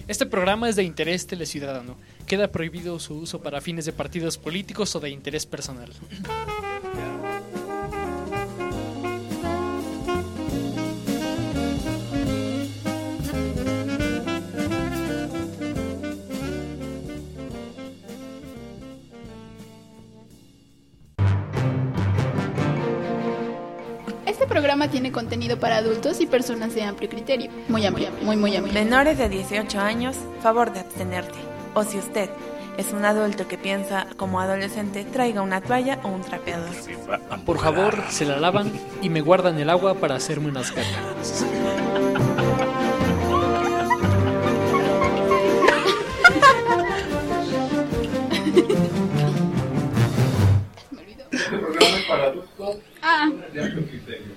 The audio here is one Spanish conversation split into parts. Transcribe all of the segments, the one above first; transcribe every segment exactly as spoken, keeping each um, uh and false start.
Este programa es de interés teleciudadano. Queda prohibido su uso para fines de partidos políticos o de interés personal. Este programa tiene contenido para adultos y personas de amplio criterio. Muy amplio, muy, muy amplio. Menores de dieciocho años, favor de abstenerte. O si usted es un adulto que piensa como adolescente, traiga una toalla o un trapeador. Por favor, se la lavan y me guardan el agua para hacerme unas ganas. Este programa es para adultos Ah. de amplio criterio.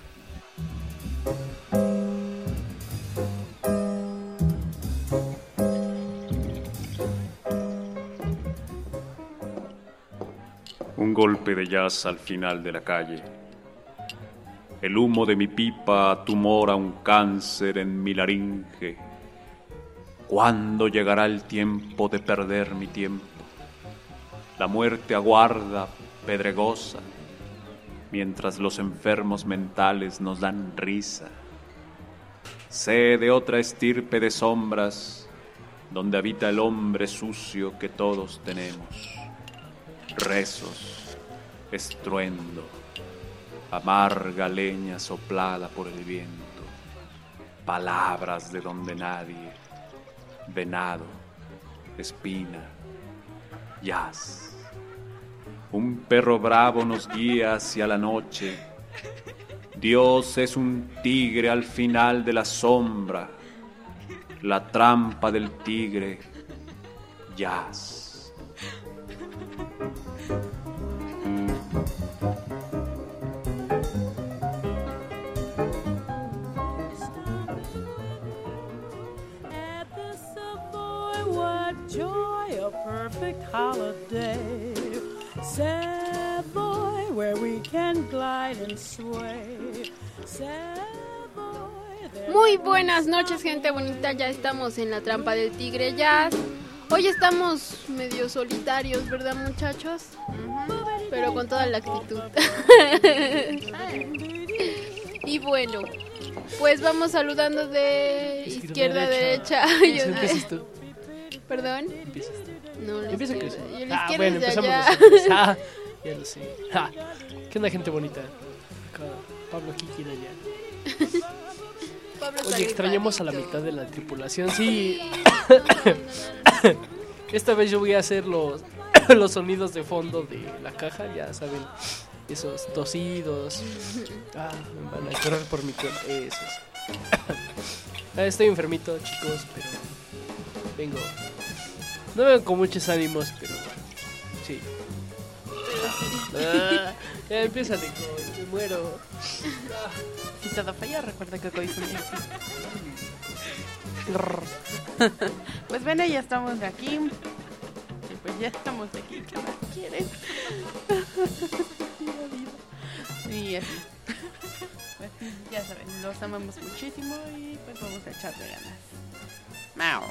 Un golpe de jazz al final de la calle. El humo de mi pipa tumora un cáncer en mi laringe. ¿Cuándo llegará el tiempo de perder mi tiempo? La muerte aguarda, pedregosa, mientras los enfermos mentales nos dan risa. Sé de otra estirpe de sombras, donde habita el hombre sucio que todos tenemos. Rezos, estruendo, amarga leña soplada por el viento, palabras de donde nadie, venado, espina, jazz. Un perro bravo nos guía hacia la noche. Dios es un tigre al final de la sombra. La trampa del tigre, jazz. At the Savoy, what joy, a perfect holiday. Savoy, where we can glide and sway. Savoy, there Muy buenas noches, gente bonita. Ya estamos en la trampa del tigre jazz. Hoy estamos medio solitarios, ¿verdad, muchachos? Pero con toda la actitud. Y bueno, pues vamos saludando de izquierda a derecha. Yo empiezas tú. ¿Perdón? Empiezas tú. No, la Empieza izquierda. Chris. Yo la Ah, izquierda bueno, es de empezamos allá. nosotros. Ah, ya lo sé. Ah, ¿qué onda, gente bonita? Pablo aquí, ¿quién allá? Pablo Oye, extrañamos a la Salgadito. mitad de la tripulación. Sí. Esta vez yo voy a hacer los, los sonidos de fondo de la caja, ya saben, esos tosidos. Ah, me van a correr por mi cuenta. Esos. Ah, estoy enfermito, chicos, pero vengo. No vengo con muchos ánimos, pero bueno, sí. Ah, ya empieza de me muero. Si todo falla, recuerda que hoy son Pues bueno, ya estamos de aquí. Y pues ya estamos de aquí. ¿Qué más quieren? Y así. Pues ya saben, los amamos muchísimo y pues vamos a echarle ganas. Mao.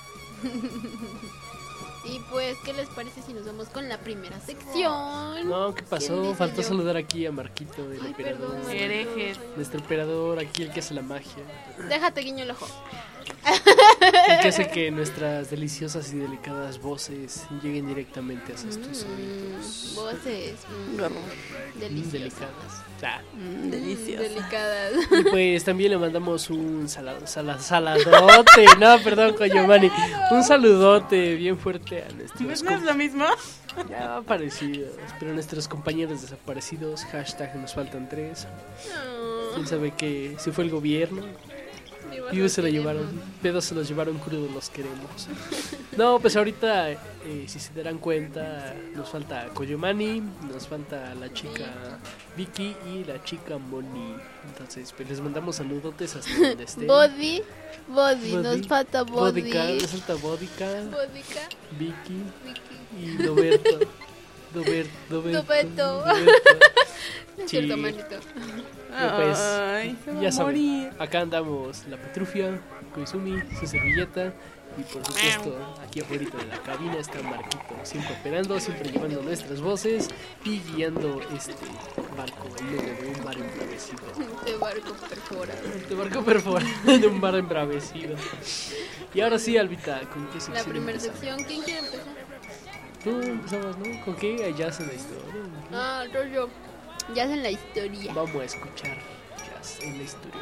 Y pues, ¿qué les parece si nos vamos con la primera sección? No, ¿qué pasó? ¿Quién Faltó dice yo? saludar aquí a Marquito, el Ay, emperador. perdón, Marquito. Herejes. Nuestro emperador, aquí el que hace la magia. Déjate guiño el ojo. El que hace que nuestras deliciosas y delicadas voces lleguen directamente hacia tus oídos. Mm, voces mm, Mm, deliciosas. delicadas. Ah. Mm, deliciosa. Delicadas. Y pues también le mandamos un sala- sala- saladote. No, perdón, Coyomani. Un saludote bien fuerte a nuestros ¿No es lo mismo? ya aparecidos. Pero nuestros compañeros desaparecidos. Hashtag nos faltan tres. No. ¿Quién sabe qué? Si fue el gobierno. Vivos Vivos se lo los llevaron, queremos. pedos se los llevaron crudos, los queremos. No, pues ahorita, eh, si se darán cuenta, nos falta Koyomani, nos falta la chica Vicky y la chica Moni. Entonces, pues les mandamos saludotes hasta donde estén. Body, body, Body, nos falta body. Bodica, nos falta Bodica, Bodica, Vicky Vicky. y Roberto. Dober, Doberto. Doberto. Es Sí. cierto, manito. Pero pues, Ay, se va ya a saben, morir. acá andamos la Petrufia, Koizumi, su servilleta Y por supuesto, aquí afuera de la cabina está Marquito, siempre operando, siempre llevando nuestras voces y guiando este barco en medio de un mar embravecido. De barco perforado. De barco perforado, de un mar embravecido. Y ahora sí, Albita, ¿con qué sección La primera empezamos? sección, ¿quién quiere empezar? Tú empezamos, ¿no? ¿Con qué? Hay jazz en la historia. Ah, rollo. Ya en la historia. Vamos a escuchar jazz en la historia.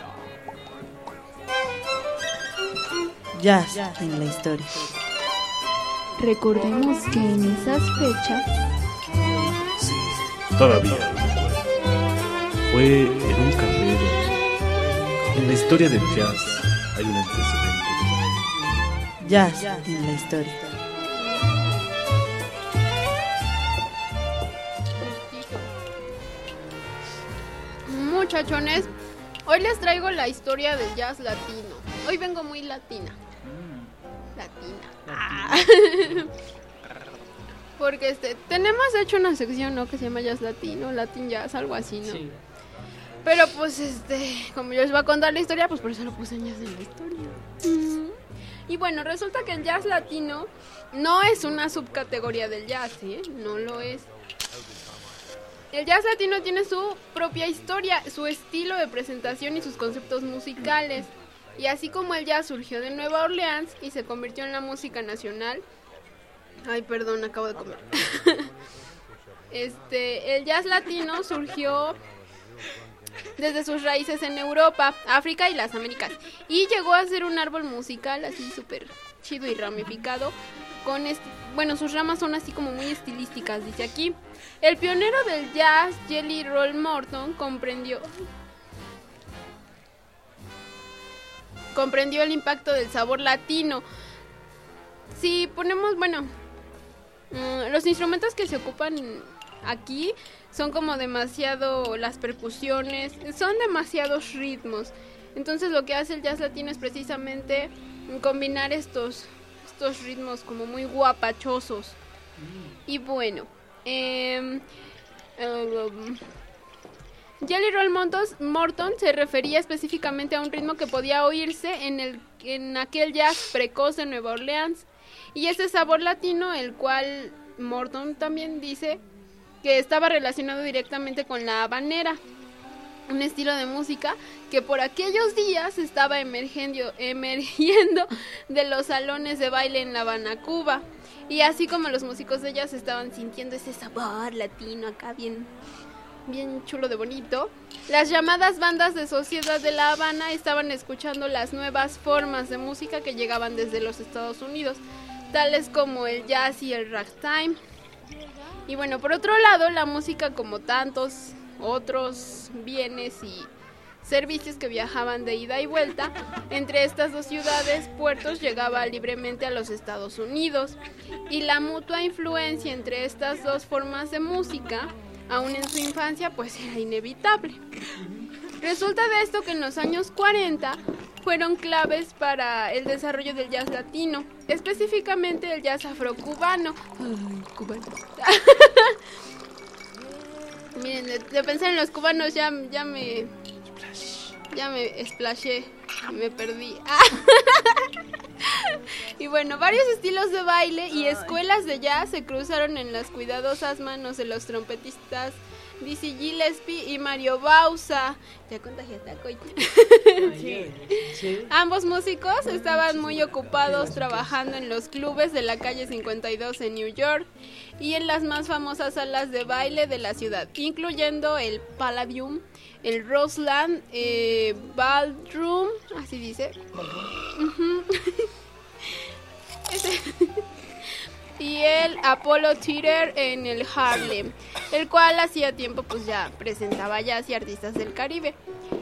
Jazz en la historia. Recordemos que en esas fechas Sí, todavía lo recuerdo. Fue en un café. En la historia del jazz hay un antecedente. Jazz en la historia. Muchachones, hoy les traigo la historia del jazz latino. Hoy vengo muy latina. Latina. Ah. Porque este, tenemos hecho una sección, ¿no? Que se llama Jazz Latino, Latin Jazz, algo así, ¿no? Sí. Pero pues este, como yo les voy a contar la historia, pues por eso lo puse en Jazz en la historia. Mm. Y bueno, resulta que el jazz latino no es una subcategoría del jazz, ¿eh? No lo es. El jazz latino tiene su propia historia, su estilo de presentación y sus conceptos musicales. Y así como el jazz surgió de Nueva Orleans y se convirtió en la música nacional. Ay, perdón, acabo de comer. Este, el jazz latino surgió desde sus raíces en Europa, África y las Américas. Y llegó a ser un árbol musical así súper chido y ramificado. Con este, bueno, sus ramas son así como muy estilísticas, dice aquí. El pionero del jazz, Jelly Roll Morton, comprendió comprendió el impacto del sabor latino. Si ponemos, bueno, uh, los instrumentos que se ocupan aquí son como demasiado, las percusiones, son demasiados ritmos. Entonces lo que hace el jazz latino es precisamente combinar estos, estos ritmos como muy guapachosos. Y bueno, eh, um, Jelly Roll Morton se refería específicamente a un ritmo que podía oírse en, el, en aquel jazz precoz de Nueva Orleans. Y ese sabor latino, el cual Morton también dice que estaba relacionado directamente con la habanera, un estilo de música que por aquellos días estaba emergiendo, emergiendo de los salones de baile en La Habana, Cuba. Y así como los músicos de jazz estaban sintiendo ese sabor latino acá bien, bien chulo de bonito, las llamadas bandas de sociedad de La Habana estaban escuchando las nuevas formas de música que llegaban desde los Estados Unidos, tales como el jazz y el ragtime. Y bueno, por otro lado, la música, como tantos otros bienes y servicios que viajaban de ida y vuelta entre estas dos ciudades, puertos, llegaba libremente a los Estados Unidos. Y la mutua influencia entre estas dos formas de música, aún en su infancia, pues era inevitable. Resulta de esto que en los años cuarenta fueron claves para el desarrollo del jazz latino, específicamente el jazz afrocubano. Ay, cubano. Miren, de, de pensar en los cubanos ya, ya me... Ya me splashé, me perdí. Y bueno, varios estilos de baile y escuelas de jazz se cruzaron en las cuidadosas manos de los trompetistas Dizzy Gillespie y Mario Bauza. Ya contagiaste a Coy. Sí. Sí. Ambos músicos estaban muy ocupados trabajando en los clubes de la calle cincuenta y dos en New York y en las más famosas salas de baile de la ciudad, incluyendo el Palladium, el Roseland eh, Ballroom, así dice. Uh-huh. Ese. Y el Apollo Theater en el Harlem, el cual hacía tiempo pues ya presentaba jazz y artistas del Caribe.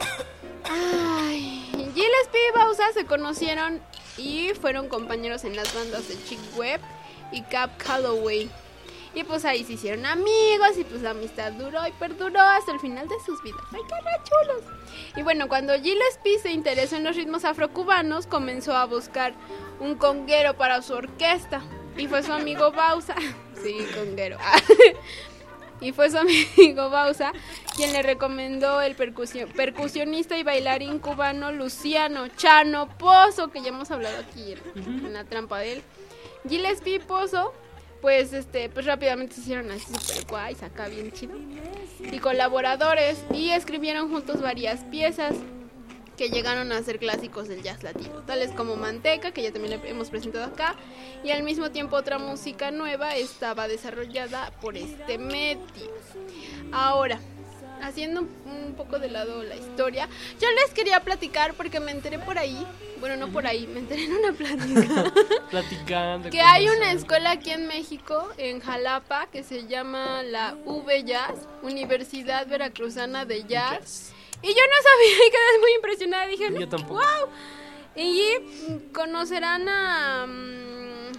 Ay, Gillespie y Bauza se conocieron y fueron compañeros en las bandas de Chick Webb y Cab Calloway. Y pues ahí se hicieron amigos y pues la amistad duró y perduró hasta el final de sus vidas. ¡Ay, qué chulos! Y bueno, cuando Gillespie se interesó en los ritmos afrocubanos, comenzó a buscar un conguero para su orquesta. Y fue su amigo Bauza. Sí, conguero. y fue su amigo Bausa quien le recomendó el percusión, percusionista y bailarín cubano Luciano Chano Pozo, que ya hemos hablado aquí en, en la trampa de él. Gillespie y Pozo, pues este, pues rápidamente se hicieron así super guays, acá bien chido, y colaboradores, y escribieron juntos varias piezas que llegaron a ser clásicos del jazz latino, tales como Manteca, que ya también le hemos presentado acá, y al mismo tiempo otra música nueva estaba desarrollada por este medio. Ahora, haciendo un poco de lado la historia, yo les quería platicar porque me enteré por ahí, bueno, no por ahí, me enteré en una plática, Platicando. que hay una escuela aquí en México, en Jalapa, que se llama la U V Jazz, Universidad Veracruzana de Jazz. Jazz. Y yo no sabía y quedé muy impresionada. Dije, yo tampoco. ¡Wow! Y conocerán a... Um,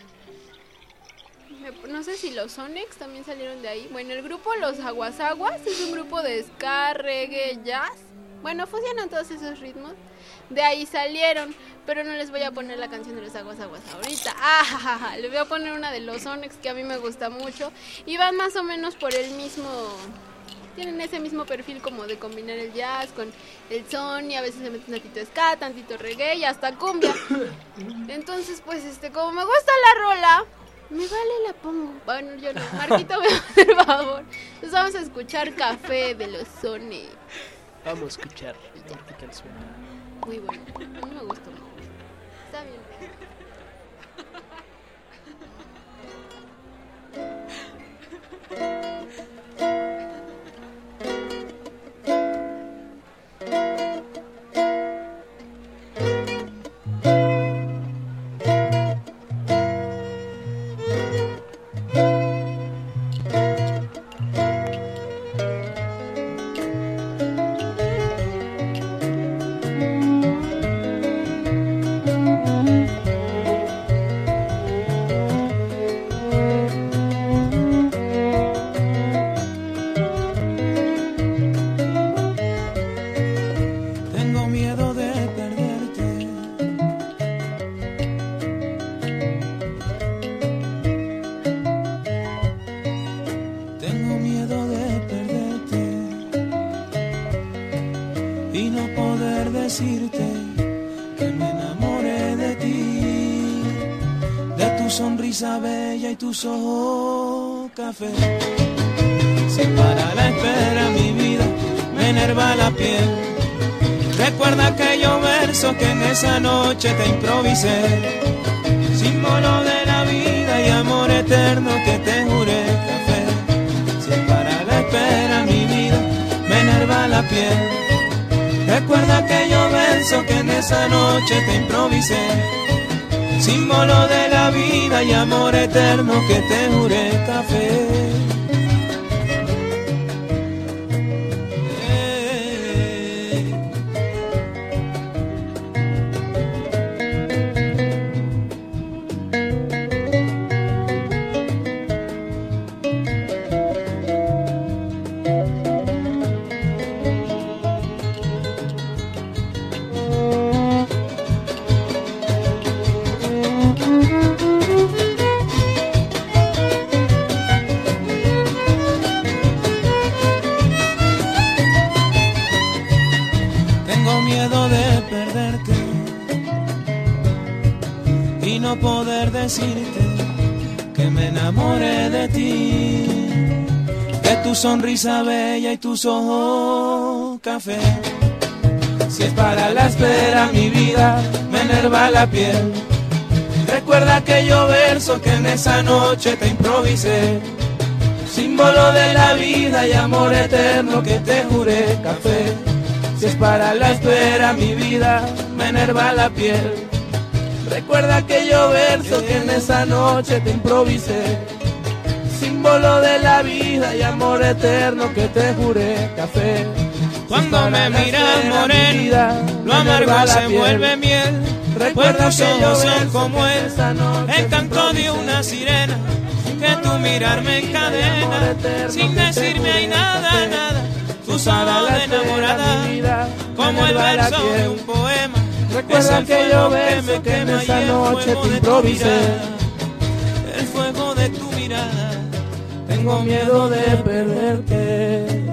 no sé si los Sonics también salieron de ahí. Bueno, el grupo Los Aguasaguas es un grupo de ska, reggae, jazz. Bueno, fusionan todos esos ritmos. De ahí salieron, pero no les voy a poner la canción de Los Aguasaguas ahorita. Ah, ja, ja, ja. Les voy a poner una de los Sonics que a mí me gusta mucho. Y van más o menos por el mismo... Tienen ese mismo perfil como de combinar el jazz con el son, y a veces le meten tantito ska, tantito reggae y hasta cumbia. Entonces, pues, este, como me gusta la rola, me vale la pongo. Bueno, yo no. Marquito, me va a hacer favor. Entonces vamos a escuchar Café de los Sonics. Vamos a escuchar Marquita el suena. Muy bueno. A mí me gustó. Está bien. Bella y tus ojos café. Si para la espera mi vida me enerva la piel, recuerda aquellos versos que en esa noche te improvisé, símbolo de la vida y amor eterno que te juré, café. Si para la espera mi vida me enerva la piel, recuerda aquellos versos que en esa noche te improvisé, símbolo de la vida y amor eterno que te juré, café. Decirte que me enamoré de ti, de tu sonrisa bella y tus ojos café. Si es para la espera mi vida me enerva la piel, recuerda aquellos versos que en esa noche te improvisé, símbolo de la vida y amor eterno que te juré, café. Si es para la espera mi vida me enerva la piel, recuerda aquellos versos que en esa noche te improvisé, símbolo de la vida y amor eterno que te juré, café. Cuando me miras morena, lo amargo se vuelve miel, recuerda aquellos son como él, el canto de una sirena, que tu mirar me encadena, sin decirme hay nada, nada, tu sábana enamorada, como el verso de un poema. Recuerda aquellos besos que en esa noche te improvisé, el fuego de tu mirada. tengo miedo de perderte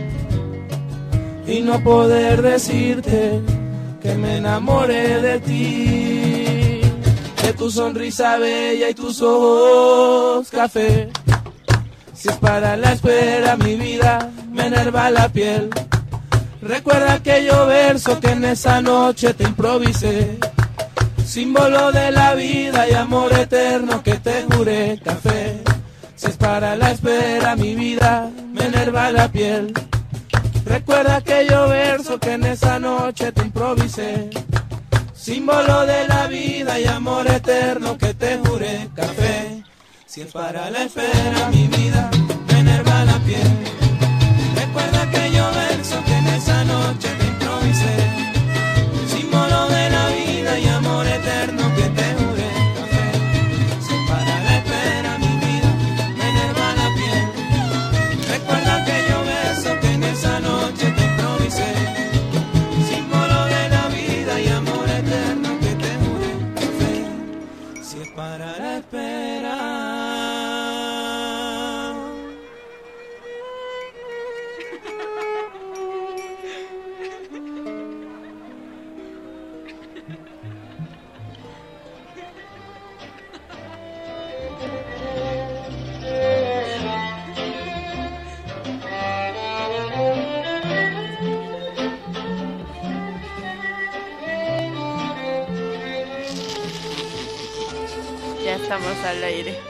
y no poder decirte que me enamoré de ti, de tu sonrisa bella y tus ojos café. Si es para la espera mi vida me enerva la piel. Recuerda aquello verso que en esa noche te improvisé, símbolo de la vida y amor eterno que te juré, café. Si es para la espera mi vida me enerva la piel. Recuerda aquello verso que en esa noche te improvisé, símbolo de la vida y amor eterno que te juré, café. Si es para la espera mi vida me enerva la piel. Recuerda aquello verso que en esa noche te improvisé, símbolo de la vida y amor eterno que te juré, café. Si es para la espera mi vida me enerva la piel. Recuerda aquello verso que en esa noche te improvisé, símbolo de la vida y amor eterno que te juré, café. Si es para la espera. Ya estamos al aire.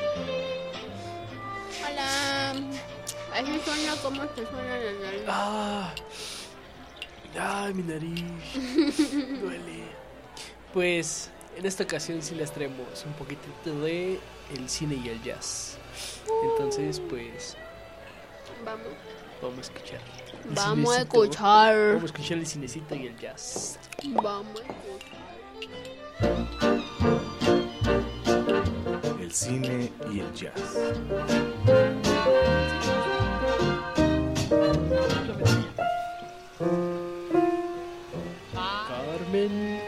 Hola. Así suena como se suena la nariz. Ah, ay, mi nariz. Duele. Pues en esta ocasión sí les traemos un poquitito de el cine y el jazz. Entonces, pues Vamos. vamos a escuchar. el Vamos a cinecito. escuchar. Vamos a escuchar el cinecito y el jazz. Vamos a escuchar. El cine y el jazz. Carmen.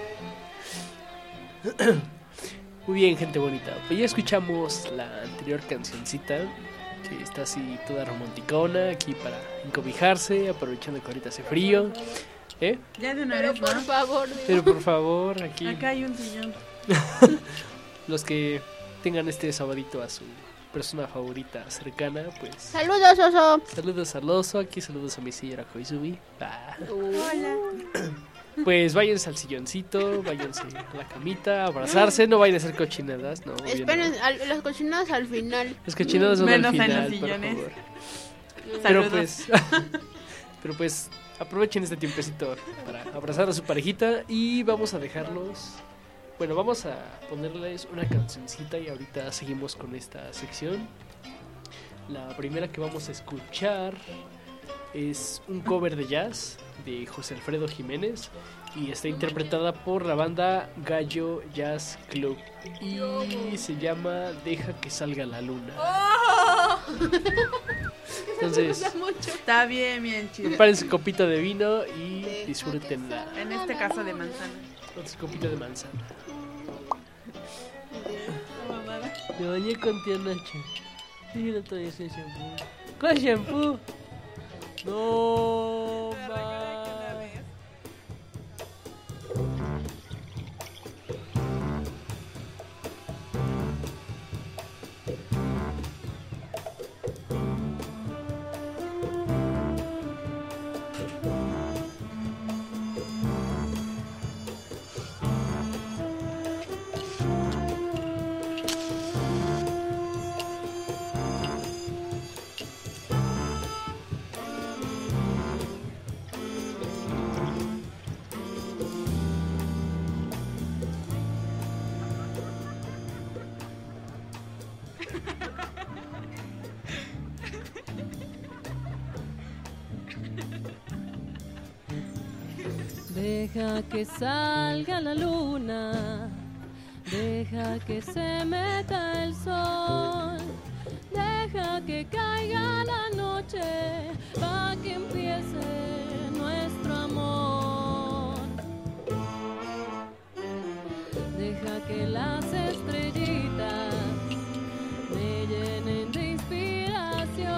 Muy bien, gente bonita. Pues ya escuchamos la anterior cancioncita, que está así toda romanticona, aquí para encobijarse, aprovechando que ahorita hace frío. ¿Eh? Ya de una Pero vez, por ¿no? favor, Pero por favor, aquí Acá hay un sillón. los que tengan este sabadito a su persona favorita cercana, pues saludos, Oso. saludos al oso, aquí saludos a mi señora Koizumi. Ah. Hola. Pues váyanse al silloncito, váyanse a la camita, a abrazarse, no vayan a hacer cochinadas, no. obvio Esperen, no. al- las cochinadas al final. Las cochinadas son Menos al en final, los por sillones. favor. Pero Saludos. pues, pero pues aprovechen este tiempecito para abrazar a su parejita y vamos a dejarlos. Bueno, vamos a ponerles una cancioncita y ahorita seguimos con esta sección. La primera que vamos a escuchar es un cover de jazz de José Alfredo Jiménez y está interpretada por la banda Gallo Jazz Club y se llama Deja que salga la luna. Entonces, Está bien, bien chido. preparen su copita de vino y disfrútenla. En este caso de manzana. Con su copita de manzana. Me bañé con tía Nacha. Sí, no todavía ese shampoo. ¿Cuál shampoo? No, ma. Deja que salga la luna, deja que se meta el sol, deja que caiga la noche, pa' que empiece nuestro amor. Deja que las estrellitas me llenen de inspiración.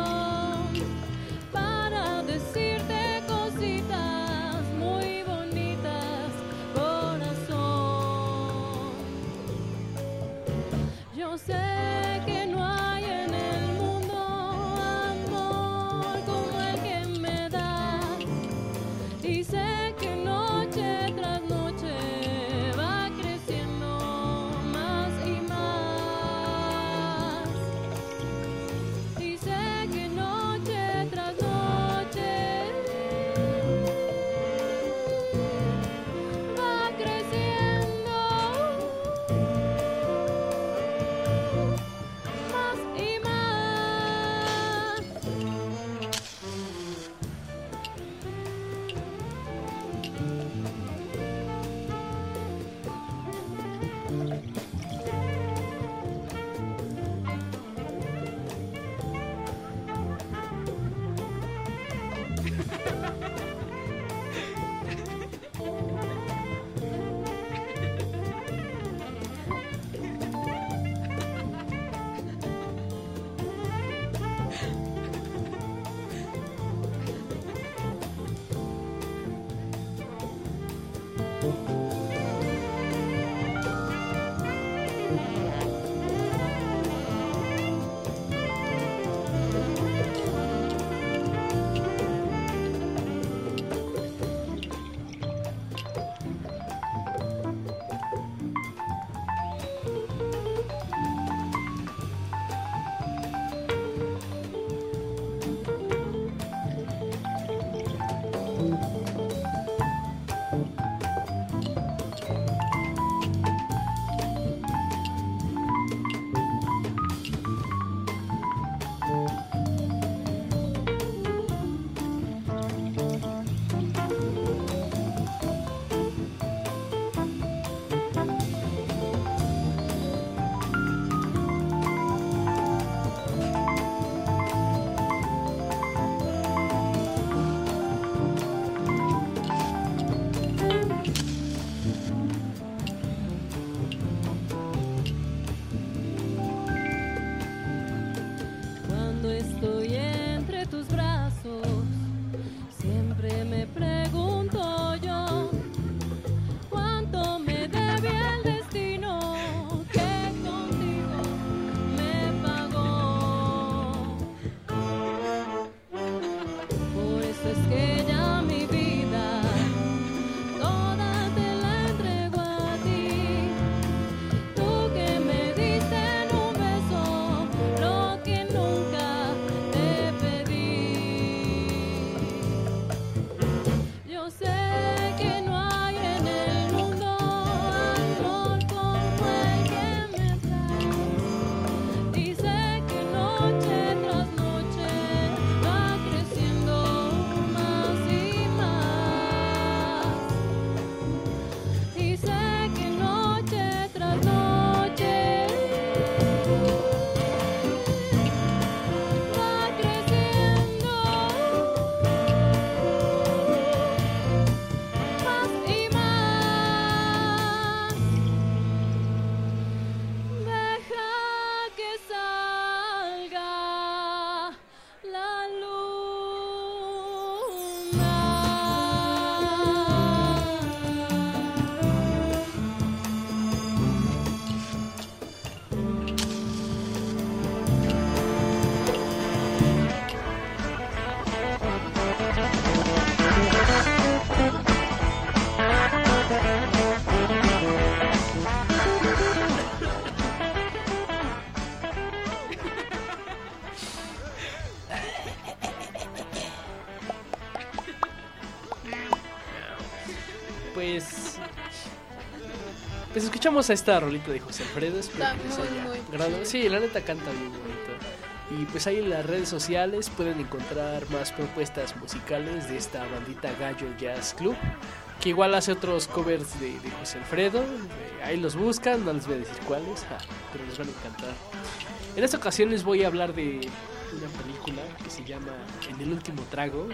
pues... Pues escuchamos a esta rolita de José Alfredo. Espero Está que les muy, haya muy agradado. chido. Sí, la neta canta bien bonito. Y pues ahí en las redes sociales pueden encontrar más propuestas musicales de esta bandita Gallo Jazz Club, que igual hace otros covers de, de José Alfredo. Eh, ahí los buscan, no les voy a decir cuáles, ah, pero les van a encantar. En esta ocasión les voy a hablar de una película que se llama En el último trago.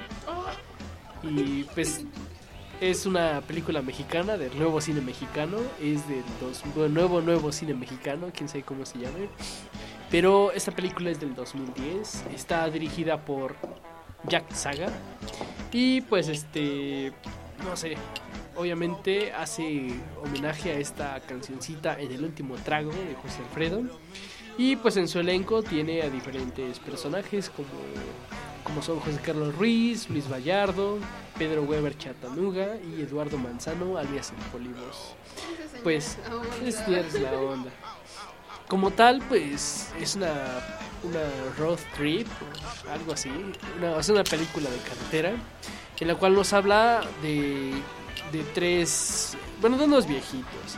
Y pues es una película mexicana del nuevo cine mexicano. Es del dos, bueno, nuevo nuevo cine mexicano, quién sabe cómo se llame. Pero esta película es del dos mil diez. Está dirigida por Jack Saga. Y pues este, no sé, obviamente hace homenaje a esta cancioncita En el último trago de José Alfredo. Y pues en su elenco tiene a diferentes personajes como, como son José Carlos Ruiz, Luis Vallardo, Pedro Weber Chatanuga y Eduardo Manzano, alias El Polibos. Pues es, es la onda. Como tal, pues es una, una road trip, o algo así. Una, es una película de carretera en la cual nos habla de, de tres, bueno, de unos viejitos.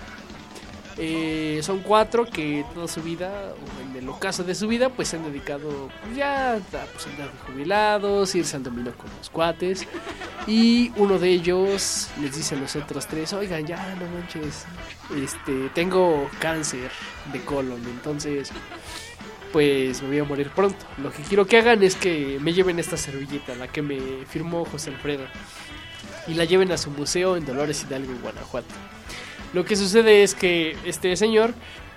Eh, son cuatro que toda su vida, o en el ocaso de su vida, pues se han dedicado pues, ya a pues, andar de jubilados, irse al dominó con los cuates. Y uno de ellos les dice a los otros tres: oigan, ya no manches, este, tengo cáncer de colon, entonces pues me voy a morir pronto. Lo que quiero que hagan es que me lleven esta servilleta, la que me firmó José Alfredo, y la lleven a su museo en Dolores Hidalgo, en Guanajuato. Lo que sucede es que este señor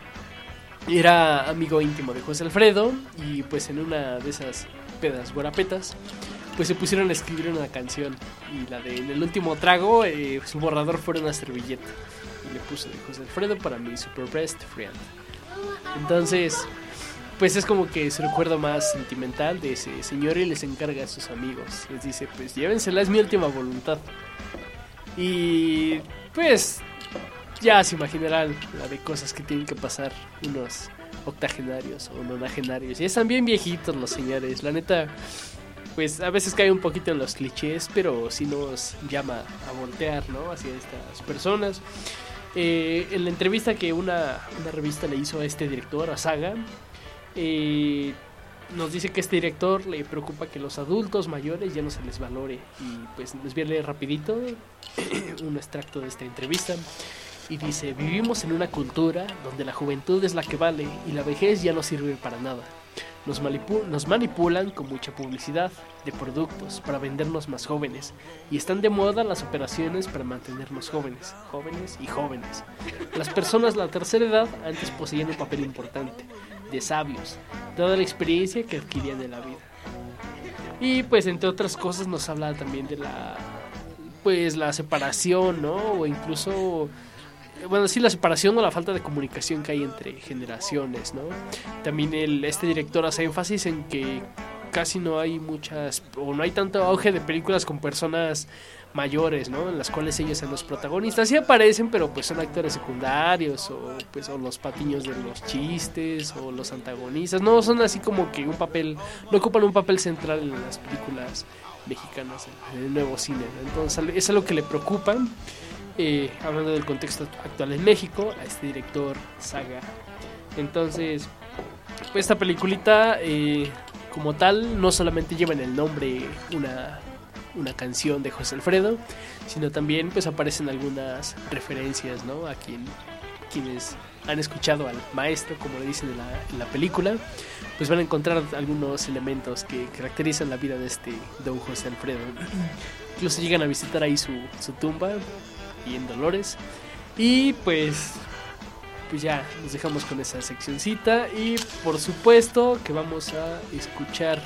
era amigo íntimo de José Alfredo y pues en una de esas pedas guarapetas pues se pusieron a escribir una canción, y la de En el último trago, eh, su borrador fue una servilleta y le puso de José Alfredo para mi super best friend. Entonces pues es como que su recuerdo más sentimental de ese señor, y les encarga a sus amigos, les dice: pues llévensela, es mi última voluntad. Y pues ya se imaginarán la de cosas que tienen que pasar unos octogenarios o nonagenarios. Y están bien viejitos los señores. La neta, pues a veces cae un poquito en los clichés, pero sí nos llama a voltear, ¿no?, hacia estas personas. Eh, en la entrevista que una, una revista le hizo a este director, a Saga, eh, nos dice que este director le preocupa que los adultos mayores ya no se les valore. Y pues les voy a leer rapidito un extracto de esta entrevista. Y dice: vivimos en una cultura donde la juventud es la que vale y la vejez ya no sirve para nada. Nos, manipu- nos manipulan con mucha publicidad de productos para vendernos más jóvenes, y están de moda las operaciones para mantenernos jóvenes, jóvenes y jóvenes. Las personas de la tercera edad antes poseían un papel importante, de sabios, dada la experiencia que adquirían en la vida. Y pues entre otras cosas nos habla también de la, pues la separación, ¿no?, o incluso, bueno, sí, la separación o la falta de comunicación que hay entre generaciones, ¿no? También el, este director hace énfasis en que casi no hay muchas, o no hay tanto auge de películas con personas mayores, ¿no?, en las cuales ellos son los protagonistas. Sí aparecen, pero pues son actores secundarios, o pues o los patiños de los chistes, o los antagonistas. No son así como que un papel, no ocupan un papel central en las películas mexicanas, en el nuevo cine, ¿no? Entonces es algo que le preocupa. Eh, hablando del contexto actual en México, a este director Saga. Entonces, pues esta peliculita, eh, como tal, no solamente lleva en el nombre una, una canción de José Alfredo, sino también pues aparecen algunas referencias, ¿no?, a quien, quienes han escuchado al maestro, como le dicen en la, en la película, pues van a encontrar algunos elementos que caracterizan la vida de este don José Alfredo. Incluso llegan a visitar ahí su, su tumba, y en Dolores. Y pues pues ya nos dejamos con esa seccioncita, y por supuesto que vamos a escuchar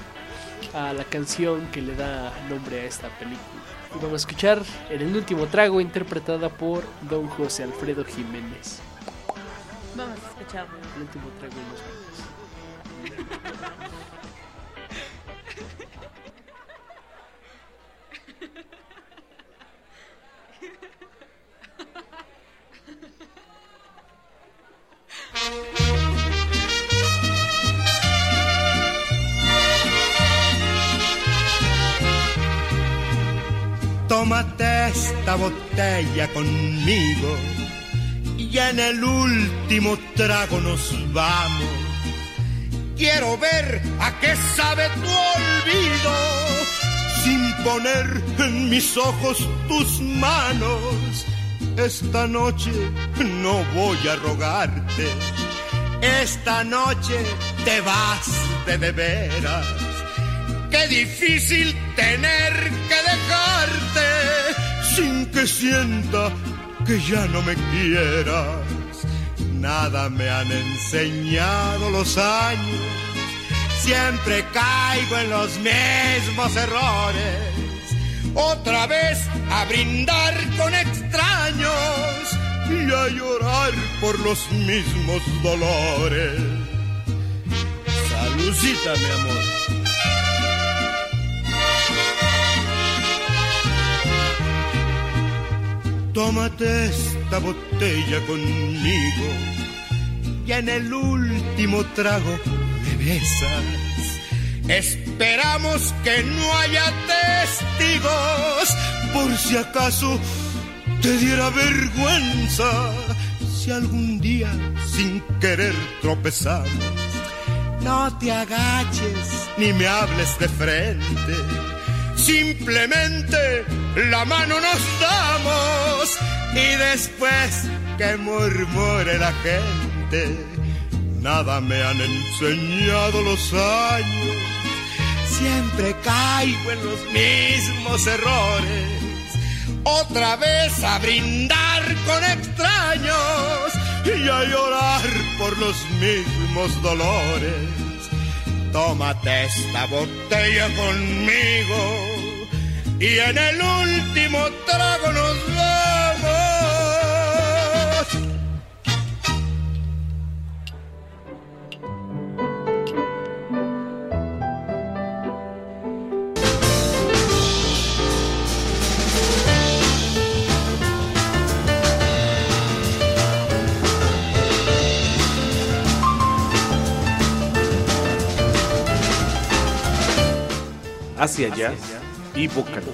a la canción que le da nombre a esta película, y vamos a escuchar En el último trago, interpretada por don José Alfredo Jiménez. Vamos a escucharlo. El último trago de los Tómate esta botella conmigo y en el último trago nos vamos. Quiero ver a qué sabe tu olvido sin poner en mis ojos tus manos. Esta noche no voy a rogarte, esta noche te vas de de veras. Qué difícil tener que dejarte sin que sienta que ya no me quieras. Nada me han enseñado los años, siempre caigo en los mismos errores. Otra vez a brindar con extraños y a llorar por los mismos dolores. Saludcita, mi amor. Tómate esta botella conmigo y en el último trago me besas. Esperamos que no haya testigos por si acaso te diera vergüenza. Si algún día sin querer tropezamos, no te agaches ni me hables de frente. Simplemente la mano nos damos y después que murmure la gente. Nada me han enseñado los años, siempre caigo en los mismos errores. Otra vez a brindar con extraños y a llorar por los mismos dolores. Tómate esta botella conmigo y en el último trago nos vamos. Hacia allá y boca loca.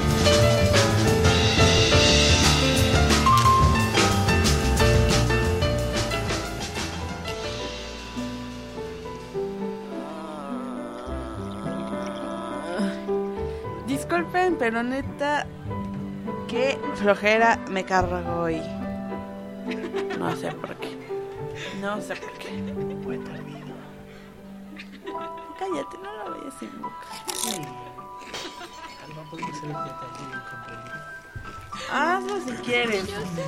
Disculpen, pero neta, qué flojera me cargo hoy. No sé por qué. No sé por qué. Cállate, no lo vayas sin boca. Hazlo si quieres.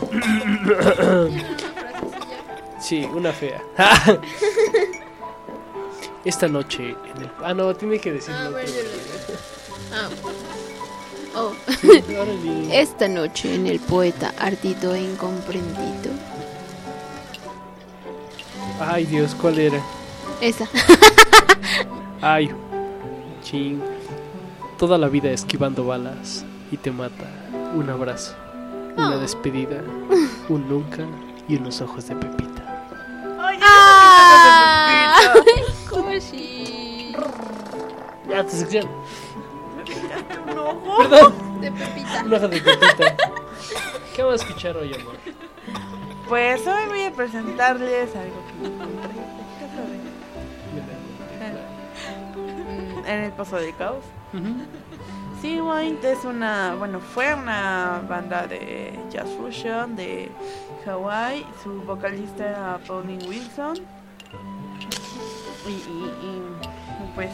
Sí, una fea. Esta noche en el... Ah, no, tiene que decirlo. Ah, bueno, ah. Oh. Sí, órale. Esta noche en el poeta ardido e incomprendido. Ay, Dios, ¿cuál era? Esa. Ay, ching. Toda la vida esquivando balas y te mata un abrazo, una Oh. despedida, un nunca y unos ojos de Pepita. Ay, ¡Ah! Koshi. Ya, tu sección. un ojo. Perdón. De Pepita. Un ojo de Pepita. ¿Qué vamos a escuchar hoy, amor? Pues hoy voy a presentarles algo que me encontré en el Pozo de Caos. Uh-huh. Sea Wind es una, bueno, fue una banda de jazz fusion de Hawái. Su vocalista era Pauline Wilson. Y, y, y pues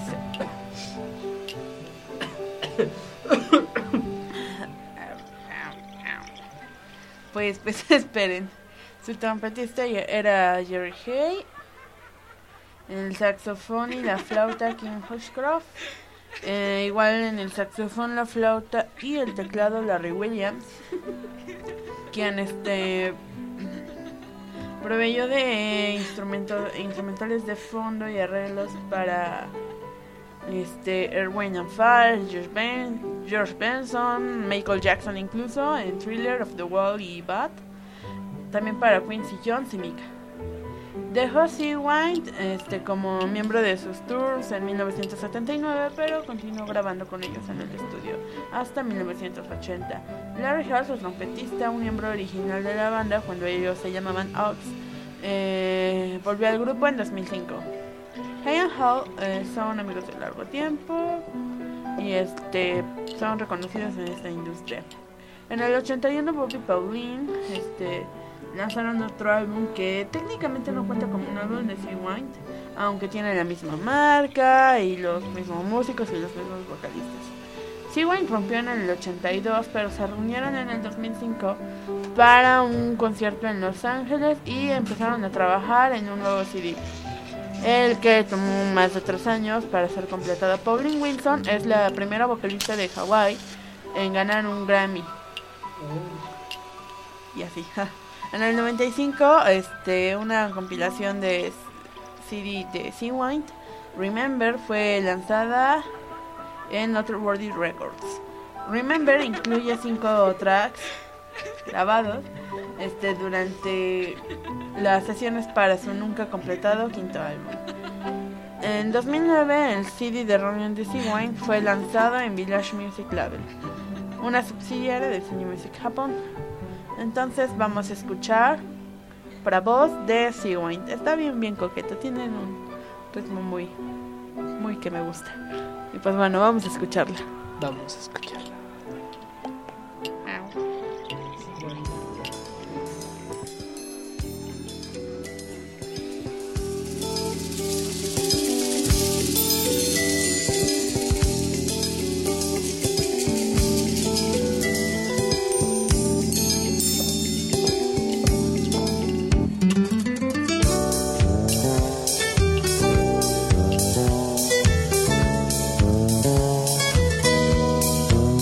pues pues esperen. Su trompetista era Jerry Hay. El saxofón y la flauta Kim Hushcroft. Eh, igual en el saxofón, la flauta y el teclado Larry Williams, quien este proveyó de instrumentos instrumentales de fondo y arreglos para este Erwin and Fire, George, ben, George Benson, Michael Jackson, incluso en Thriller, Of the Wall y Bad, también para Quincy Jones y Mika. Dejó Sea Wind este, como miembro de sus tours en mil novecientos setenta y nueve, pero continuó grabando con ellos en el estudio hasta mil novecientos ochenta. Larry Hall, su trompetista, un miembro original de la banda cuando ellos se llamaban Ox, eh, volvió al grupo en dos mil cinco. Hay and Hall eh, son amigos de largo tiempo y este, son reconocidos en esta industria. En el ochenta y uno, Bob y Pauline este, lanzaron otro álbum que técnicamente no cuenta como un álbum de Sea Wind, aunque tiene la misma marca y los mismos músicos y los mismos vocalistas. Sea Wind rompió en el ochenta y dos, pero se reunieron en el dos mil cinco para un concierto en Los Ángeles y empezaron a trabajar en un nuevo C D, el que tomó más de tres años para ser completado. Pauline Wilson es la primera vocalista de Hawái en ganar un Grammy. Y así. En el noventa y cinco, este, una compilación de C D de Sea Wind, Remember, fue lanzada en Noteworthy Records. Remember incluye cinco tracks grabados este, durante las sesiones para su nunca completado quinto álbum. En dos mil nueve, el C D de Reunion de Sea Wind fue lanzado en Village Music Label, una subsidiaria de Sony Music Japón. Entonces vamos a escuchar para voz de Sea Wind. Está bien, bien coqueto, tienen un ritmo muy, muy que me gusta. Y pues bueno, vamos a escucharla. Vamos a escucharla. Thank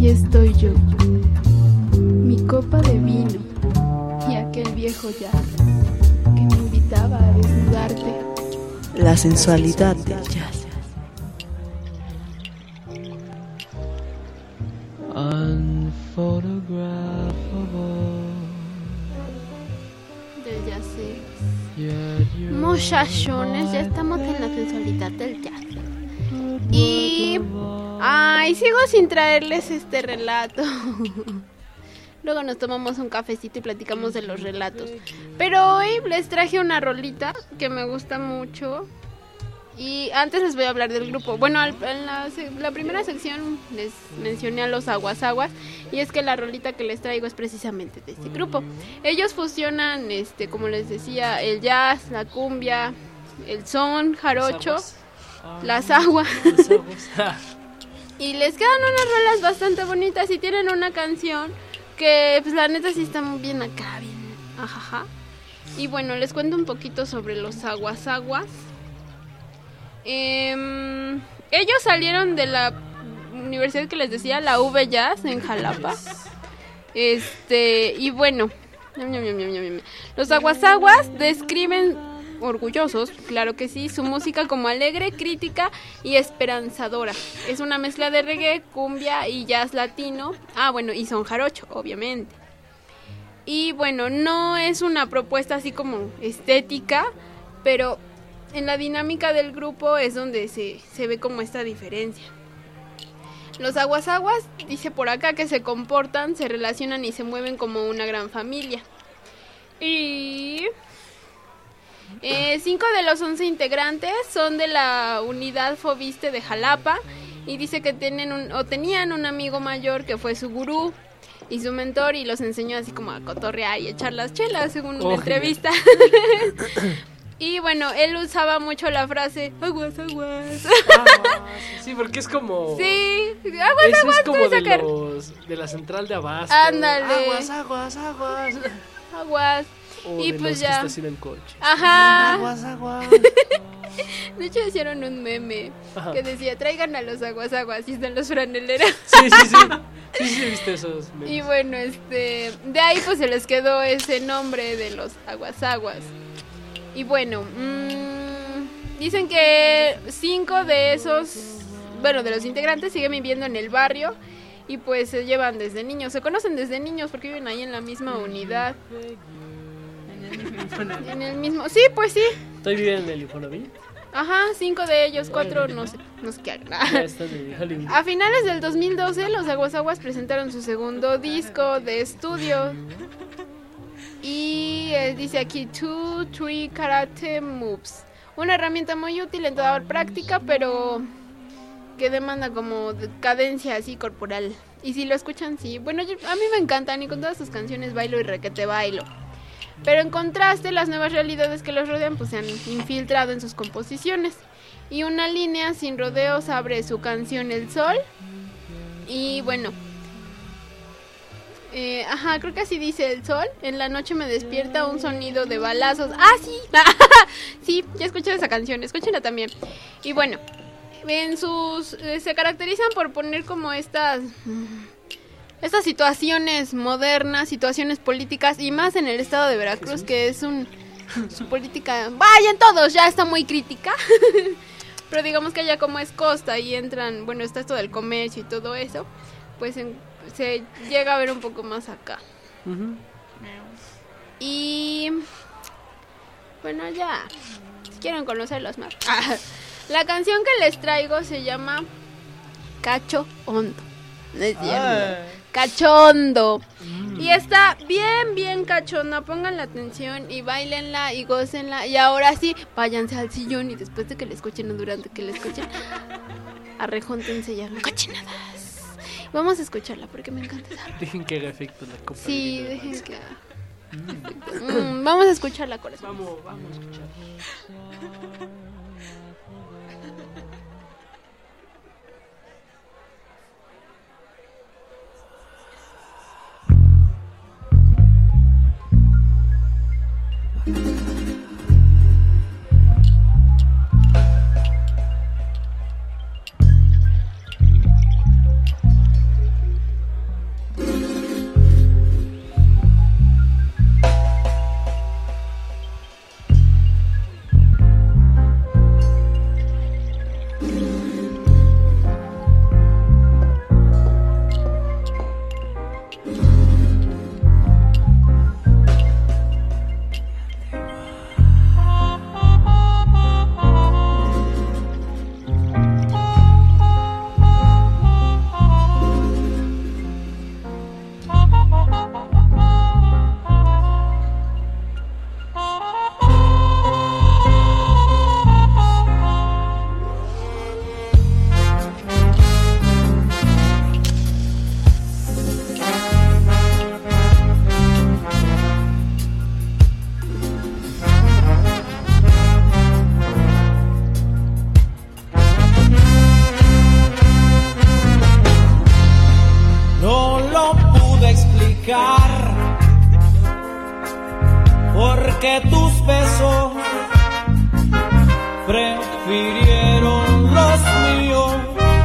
ahí estoy yo, mi copa de vino y aquel viejo jazz que me invitaba a desnudarte. La sensualidad del jazz. Del jazz. Muchachones, ya estamos en la sensualidad del jazz. Y... ay, sigo sin traerles este relato. Luego nos tomamos un cafecito y platicamos de los relatos. Pero hoy les traje una rolita que me gusta mucho. Y antes les voy a hablar del grupo. Bueno, al- en la, se- la primera sección les mencioné a los Aguas Aguas. Y es que la rolita que les traigo es precisamente de este grupo. Ellos fusionan, este, como les decía, el jazz, la cumbia, el son, jarocho, las aguas. Las aguas. Y les quedan unas rolas bastante bonitas y tienen una canción que pues la neta sí está muy bien acá, bien ajaja. Y bueno, les cuento un poquito sobre los Aguas Aguas. Em, ellos salieron de la universidad que les decía, la V Jazz en Jalapa. Este, y bueno, ñam, ñam, ñam, ñam, ñam. Los Aguas Aguas describen, orgullosos, claro que sí, su música como alegre, crítica y esperanzadora. Es una mezcla de reggae, cumbia y jazz latino. Ah, bueno, y son jarocho, obviamente. Y bueno, no es una propuesta así como estética, pero en la dinámica del grupo es donde se, se ve como esta diferencia. Los Aguas Aguas, dice por acá, que se comportan, se relacionan y se mueven como una gran familia. Y... Eh, cinco de los once integrantes son de la unidad Fobiste de Jalapa y dice que tienen un, o tenían un amigo mayor que fue su gurú y su mentor y los enseñó así como a cotorrear y echar las chelas según una Oh, entrevista. Y bueno, él usaba mucho la frase aguas, aguas. Sí, porque es como... Sí, aguas, Eso aguas, es como tú de, sacar. los, de la central de Abasto. Ándale. Aguas, aguas, aguas. Aguas. O Y de pues los ya. que estacionan coche. Ajá. Aguas, aguas. De hecho hicieron un meme Ajá. que decía traigan a los aguas aguas y están los franeleros. Sí, sí, sí. Sí, sí, he visto esos memes. Y bueno, este, de ahí pues se les quedó ese nombre de los Aguas Aguas. Y bueno, mmm, dicen que cinco de esos, bueno, de los integrantes siguen viviendo en el barrio y pues se llevan desde niños, se conocen desde niños porque viven ahí en la misma unidad. En el mismo, sí, pues sí. Estoy viviendo en el Infonavit. Ajá, cinco de ellos, cuatro no sé, no sé qué hagan. Ya están en Hollywood. A finales del dos mil doce, los Aguas Aguas presentaron su segundo disco de estudio. Y eh, dice aquí, two, three karate moves. Una herramienta muy útil en toda práctica, pero que demanda como de cadencia así corporal. Y si lo escuchan, sí. Bueno, yo- a mí me encantan y con todas sus canciones bailo y requete bailo. Pero en contraste, las nuevas realidades que los rodean pues se han infiltrado en sus composiciones. Y una línea sin rodeos abre su canción El Sol. Y bueno, eh, ajá, creo que así dice El Sol. En la noche me despierta un sonido de balazos. ¡Ah, sí! Sí, ya escuché esa canción, escúchenla también. Y bueno, en sus eh, se caracterizan por poner como estas... Estas situaciones modernas, situaciones políticas, y más en el estado de Veracruz, que es un... Su política, vaya, en todos, ya está muy crítica. Pero digamos que allá como es costa y entran, bueno, está esto del comercio y todo eso, pues en- se llega a ver un poco más acá. Ujú. Y... bueno, ya, si quieren conocerlos más. La canción que les traigo se llama Cacho Hondo. No es cierto. Ah. Cachondo. Y está bien, bien cachonda. Pónganle atención y bailenla y gócenla. Y ahora sí, váyanse al sillón y después de que la escuchen o durante que la escuchen, arrejóntense ya. Cochinadas. Vamos a escucharla porque me encanta esa rola. Dejen que haga efecto la copa. Sí, de vino. dejen que haga efecto. Mm, vamos a escucharla, corazón. Vamos, vamos a escuchar. Porque tus besos prefirieron los míos.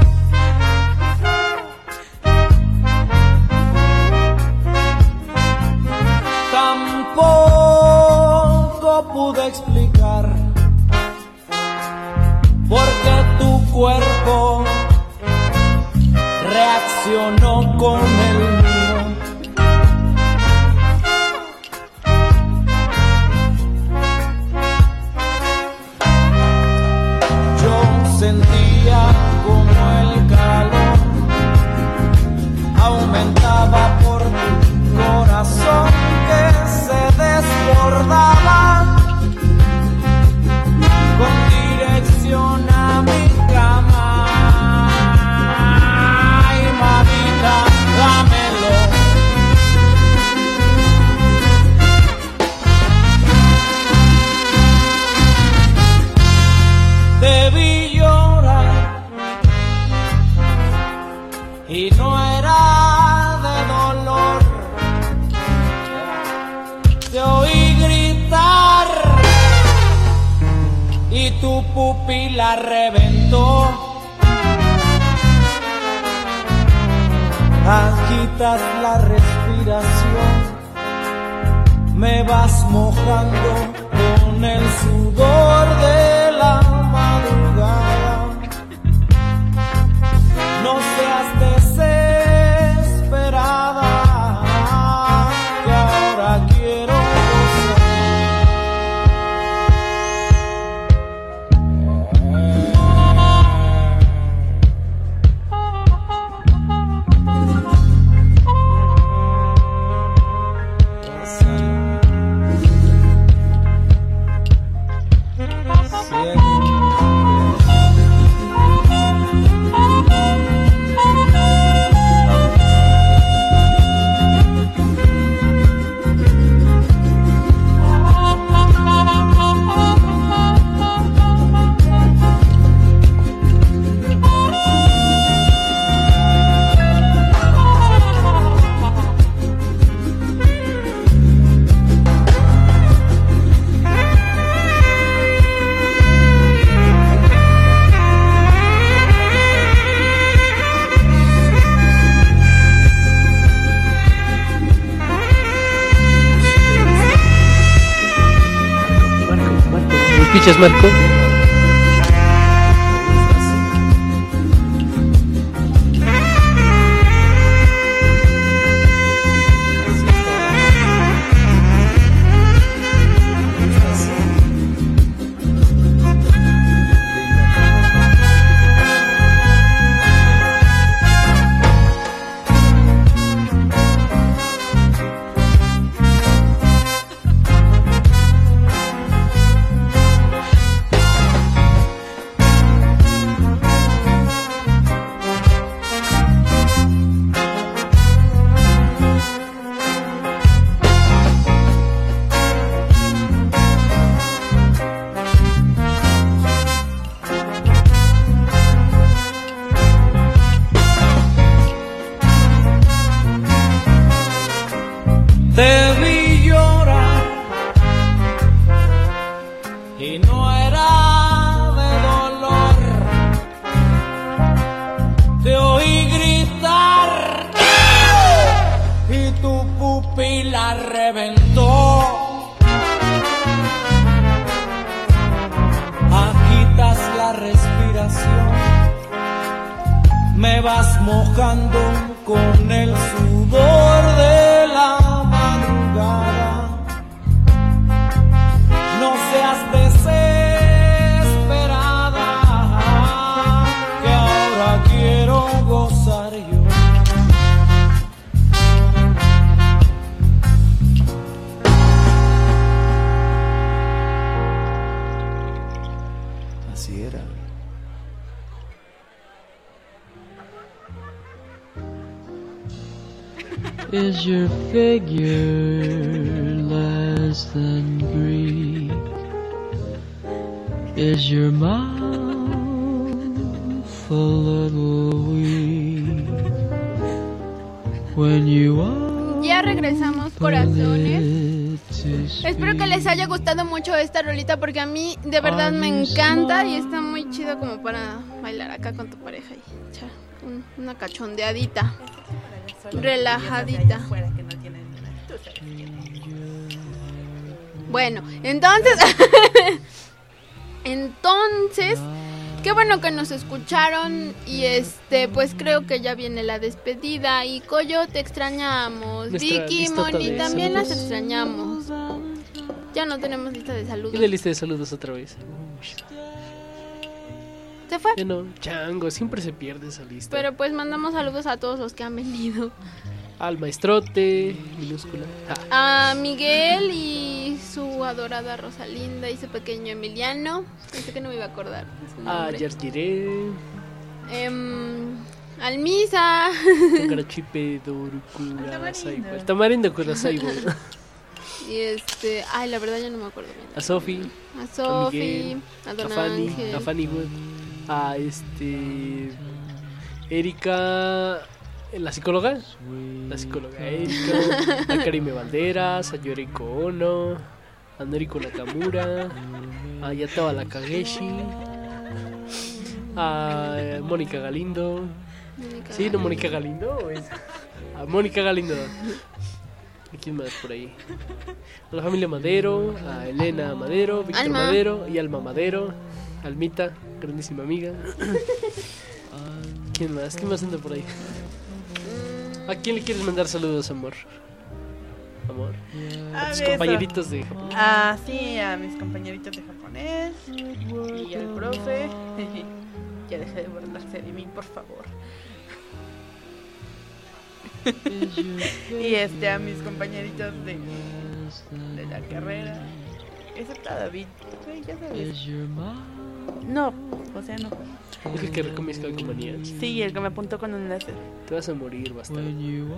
Tampoco pude explicar por qué tu cuerpo reaccionó con el mío. Sentía como el calor aumentaba por tu corazón que se desbordaba con dirección a mi cama. Ay, mamita, dámelo. Debí y no era de dolor, te oí gritar y tu pupila reventó. Agitas la respiración, me vas mojando con el sudor de la madrugada. No seas desesperada, que ahora quiero ¿Escuchas, Marco? me vas mojando con el sudor de la madrugada. No seas desesperada, que ahora quiero gozar yo. Así era. Is your figure less than Greek? Is your mouth a little weak? When you are Ya regresamos, corazones. Espero que les haya gustado mucho esta rolita porque a mí de verdad me encanta y está muy chido como para bailar acá con tu pareja y echar un- una cachondeadita, relajadita. Bueno, entonces, entonces, qué bueno que nos escucharon y este, pues creo que ya viene la despedida y Coyo te extrañamos, Nuestra Vicky, listota Moni de también las saludos. extrañamos. Ya no tenemos lista de Y saludos. de lista de saludos otra vez. Se fue. Ya no, chango, siempre se pierde esa lista. Pero pues mandamos saludos a todos los que han venido. Al maestrote, minúscula. Ah, A Miguel y su adorada Rosalinda y su pequeño Emiliano. Pensé que no me iba a acordar su a nombre. Yargiré, Em, al Misa. Takarachipe, Dorukura, Saibo. El tamarindo con la Saibo. Y este, ay, la verdad ya no me acuerdo bien. A Sofi. A Sofi, Miguel, a Don Fanny, Ángel. a Fanny Wood, a este Erika, la psicóloga, la psicóloga Erika, a Karime Valderas, a Yoriko Ono, a Noriko Nakamura, a Yatawa Lakageshi, a Mónica Galindo. Mónica Sí, no Mónica Galindo, ¿o es? A Mónica Galindo. ¿Y quién más por ahí? A la familia Madero, a Elena Madero, Víctor Alma. Madero y Alma Madero, Almita, grandísima amiga. ¿Quién más? ¿Quién más anda por ahí? ¿A quién le quieres mandar saludos, amor? Amor. A tus beso. compañeritos de Japón. Ah, sí, a mis compañeritos de japonés y al profe. Ya deje de burlarse de mí, por favor. Y este a mis compañeritos de, de la carrera, excepto a David, güey, ya sabes. No, o sea, no. ¿Es el que recomiendas calcomanías? Sí, el que me apuntó con un láser. Te vas a morir, bastardo.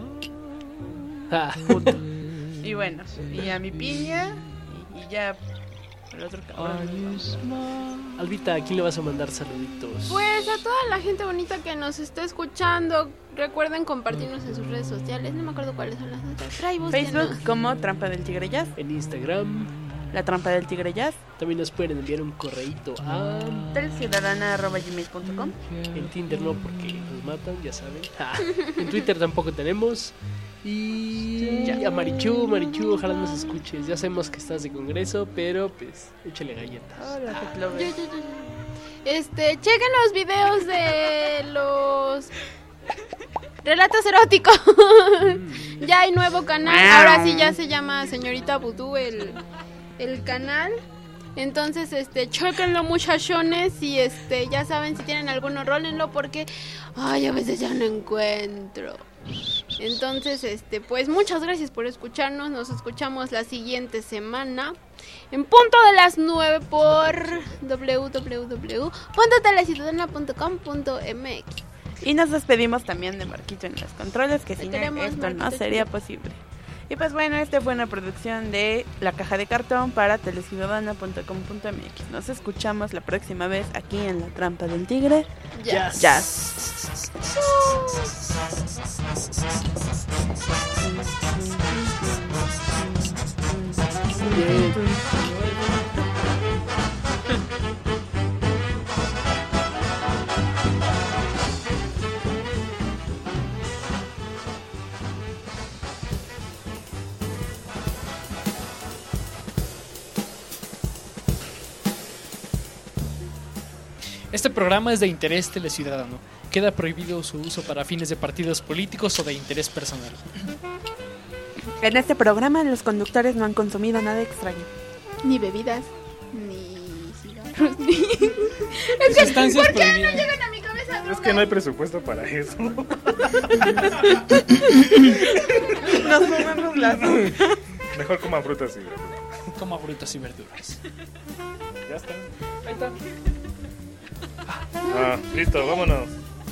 Puto. Y bueno, y a mi piña y, y ya el otro cabrón. Albita, ¿a quién le vas a mandar saluditos? Pues a toda la gente bonita que nos está escuchando, recuerden compartirnos en sus redes sociales. No me acuerdo cuáles son las otras. Por ahí búsquenos. Facebook como Trampa del Tigre Jazz. En Instagram, La Trampa del Tigre Jazz. también nos pueden enviar un correíto a... telciudadana arroba gmail punto com. En Tinder no, porque nos matan, ya saben. Ah, en Twitter tampoco tenemos. Y a Marichu, Marichu, ojalá nos escuches. Ya sabemos que estás de congreso, pero pues échale galletas. Hola, Ah, Yo, yo, yo, yo. Este, chequen los videos de los relatos eróticos. Ya hay nuevo canal. Ahora sí ya se llama Señorita Vudú el, el canal. Entonces, este, chequenlo, muchachones. Y este, ya saben, si tienen alguno, rólenlo porque ay, a veces ya no encuentro. Entonces, este, pues muchas gracias por escucharnos. Nos escuchamos la siguiente semana en punto de las nueve por doble u doble u doble u punto teleciudadana punto com punto m x. Y nos despedimos también de Marquito en los controles, que Te sin queremos, él esto no Marquito, sería chido. posible. Y pues bueno, esta fue una producción de La Caja de Cartón para teleciudadana punto com punto m x. Nos escuchamos la próxima vez aquí en La Trampa del Tigre. Jazz. Jazz. Este programa es de interés teleciudadano. Queda prohibido su uso para fines de partidos políticos o de interés personal. En este programa los conductores no han consumido nada extraño. Ni bebidas, ni cigarros, ni... Es que, Sustancias ¿por qué no prohibidas. llegan a mi cabeza? Es que no hay presupuesto para eso. Nos comemos las... Mejor coman frutas y verduras. Coma frutas y verduras. Ya está. Ahí está. Ah, listo, vámonos.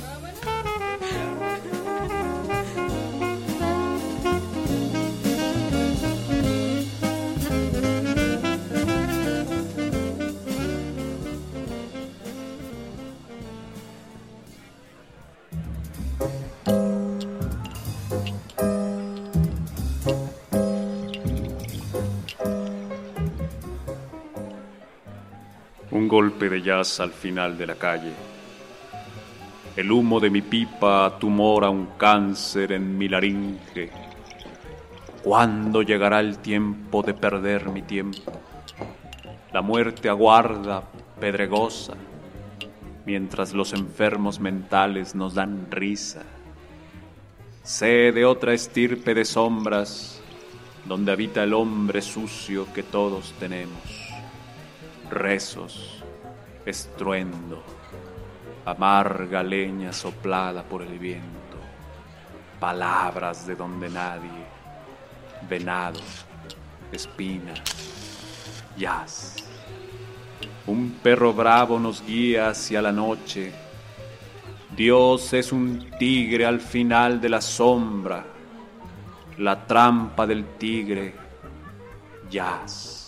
Un golpe de jazz al final de la calle. El humo de mi pipa tumora un cáncer en mi laringe. ¿Cuándo llegará el tiempo de perder mi tiempo? La muerte aguarda, pedregosa, mientras los enfermos mentales nos dan risa. Sé de otra estirpe de sombras, donde habita el hombre sucio que todos tenemos. Rezos, estruendo, amarga leña soplada por el viento, palabras de donde nadie, venado, espina, jazz. Un perro bravo nos guía hacia la noche. Dios es un tigre al final de la sombra, la trampa del tigre, jazz.